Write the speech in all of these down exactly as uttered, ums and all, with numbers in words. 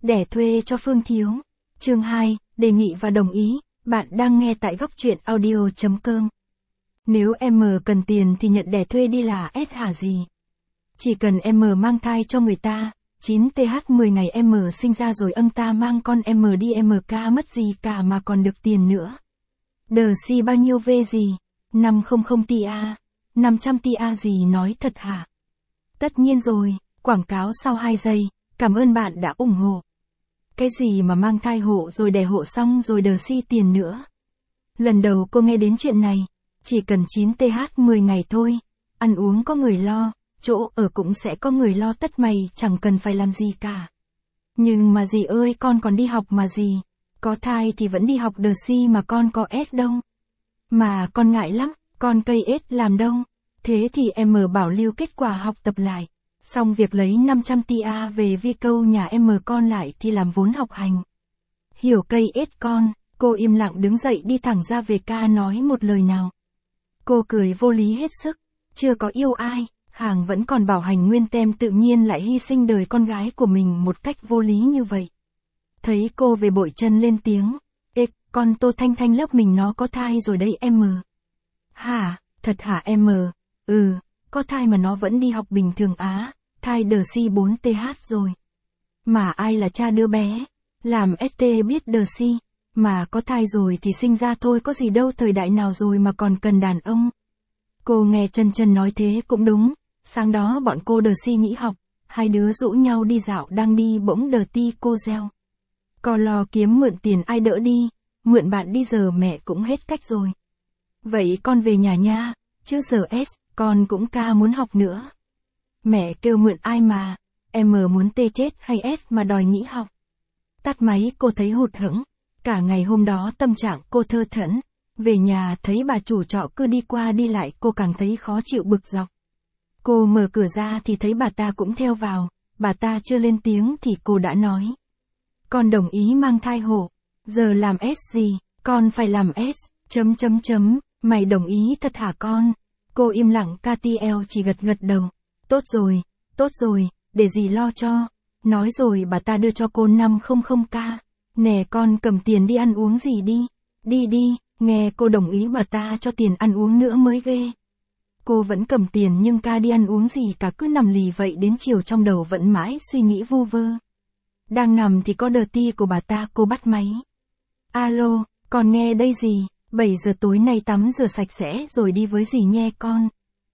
Đẻ thuê cho Phương Thiếu. Chương hai, đề nghị và đồng ý. Bạn đang nghe tại góc truyện audio chấm com. Nếu em cần tiền thì nhận đẻ thuê đi là S hả gì? Chỉ cần em mang thai cho người ta, chín T H mười ngày em sinh ra rồi ông ta mang con em đi em ca mất gì cả mà còn được tiền nữa. Đờ si bao nhiêu V gì? năm trăm T A. năm trăm T A gì nói thật hả? Tất nhiên rồi, quảng cáo sau hai giây, cảm ơn bạn đã ủng hộ. Cái gì mà mang thai hộ rồi đẻ hộ xong rồi đờ si tiền nữa. Lần đầu cô nghe đến chuyện này, chỉ cần chín T H mười ngày thôi, ăn uống có người lo, chỗ ở cũng sẽ có người lo tất mày chẳng cần phải làm gì cả. Nhưng mà dì ơi con còn đi học mà dì, có thai thì vẫn đi học đờ si mà con có S đâu. Mà con ngại lắm, con cây S làm đâu, thế thì em bảo lưu kết quả học tập lại. Xong việc lấy năm trăm T A về vi câu nhà em con lại thì làm vốn học hành. Hiểu cây S con, cô im lặng đứng dậy đi thẳng ra về ca nói một lời nào. Cô cười vô lý hết sức, chưa có yêu ai, hàng vẫn còn bảo hành nguyên tem tự nhiên lại hy sinh đời con gái của mình một cách vô lý như vậy. Thấy cô về bội chân lên tiếng, ê, con Tô Thanh Thanh lớp mình nó có thai rồi đây em. Hả, thật hả em? Ừ, có thai mà nó vẫn đi học bình thường á, thai đờ si bốn T H rồi. Mà ai là cha đứa bé, làm S T biết đờ si, mà có thai rồi thì sinh ra thôi có gì đâu thời đại nào rồi mà còn cần đàn ông. Cô nghe chân chân nói thế cũng đúng, sáng đó bọn cô đờ si nghỉ học, hai đứa rủ nhau đi dạo đang đi bỗng đờ ti cô reo. Có lo kiếm mượn tiền ai đỡ đi, mượn bạn đi giờ mẹ cũng hết cách rồi. Vậy con về nhà nha, chứ giờ S, con cũng ca muốn học nữa. Mẹ kêu mượn ai mà, em muốn tê chết hay S mà đòi nghỉ học. Tắt máy cô thấy hụt hẫng, cả ngày hôm đó tâm trạng cô thơ thẫn, về nhà thấy bà chủ trọ cứ đi qua đi lại cô càng thấy khó chịu bực dọc. Cô mở cửa ra thì thấy bà ta cũng theo vào, bà ta chưa lên tiếng thì cô đã nói. Con đồng ý mang thai hộ, giờ làm S gì, con phải làm S, chấm chấm chấm, mày đồng ý thật hả con? Cô im lặng ca tê lờ chỉ gật gật đầu. Tốt rồi, tốt rồi, để dì lo cho. Nói rồi bà ta đưa cho cô năm trăm K. Nè con cầm tiền đi ăn uống gì đi. Đi đi, nghe cô đồng ý bà ta cho tiền ăn uống nữa mới ghê. Cô vẫn cầm tiền nhưng ca đi ăn uống gì cả cứ nằm lì vậy đến chiều trong đầu vẫn mãi suy nghĩ vu vơ. Đang nằm thì có đờ ti của bà ta cô bắt máy. Alo, con nghe đây gì, bảy giờ tối nay tắm rửa sạch sẽ rồi đi với dì nhe con.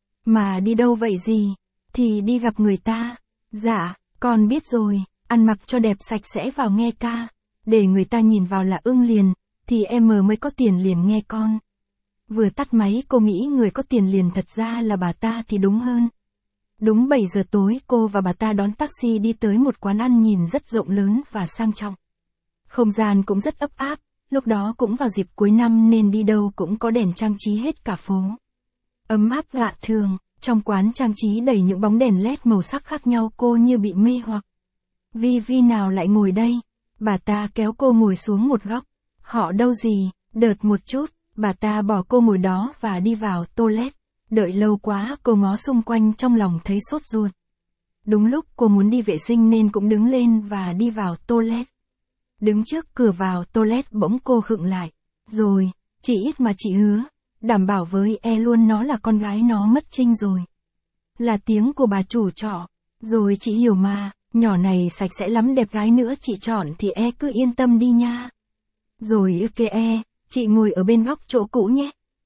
Mà đi đâu vậy dì? Thì đi gặp người ta. Dạ, con biết rồi, ăn mặc cho đẹp sạch sẽ vào nghe ca. Để người ta nhìn vào là ưng liền, thì em mới có tiền liền nghe con. Vừa tắt máy cô nghĩ người có tiền liền thật ra là bà ta thì đúng hơn. Đúng bảy giờ tối cô và bà ta đón taxi đi tới một quán ăn nhìn rất rộng lớn và sang trọng. Không gian cũng rất ấp áp, lúc đó cũng vào dịp cuối năm nên đi đâu cũng có đèn trang trí hết cả phố. Ấm áp lạ thường, trong quán trang trí đầy những bóng đèn led màu sắc khác nhau cô như bị mê hoặc. Vi Vi nào lại ngồi đây? Bà ta kéo cô ngồi xuống một góc. Họ đâu gì, đợt một chút, bà ta bỏ cô ngồi đó và đi vào toilet. Đợi lâu quá cô ngó xung quanh trong lòng thấy sốt ruột. Đúng lúc cô muốn đi vệ sinh nên cũng đứng lên và đi vào toilet. Đứng trước cửa vào toilet bỗng cô khựng lại. Rồi, chị ít mà chị hứa, đảm bảo với e luôn nó là con gái nó mất trinh rồi. Là tiếng của bà chủ trọ. Rồi chị hiểu mà, nhỏ này sạch sẽ lắm đẹp gái nữa chị chọn thì e cứ yên tâm đi nha. Rồi ok e, chị ngồi ở bên góc chỗ cũ nhé.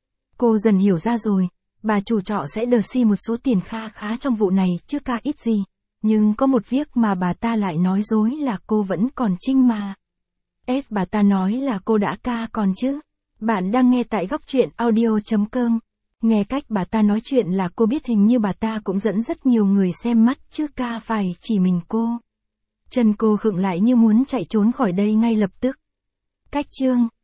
Cô dần hiểu ra rồi, bà chủ trọ sẽ đờ si một số tiền kha khá trong vụ này chứ ca ít gì. Nhưng có một việc mà bà ta lại nói dối là cô vẫn còn trinh mà. S bà ta nói là cô đã ca còn chứ. Bạn đang nghe tại góc truyện audio chấm com. Nghe cách bà ta nói chuyện là cô biết hình như bà ta cũng dẫn rất nhiều người xem mắt chứ ca phải chỉ mình cô. Chân cô khựng lại như muốn chạy trốn khỏi đây ngay lập tức. Cách chương